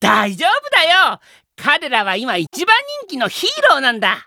大丈夫だよ。彼らは今一番人気のヒーローなんだ。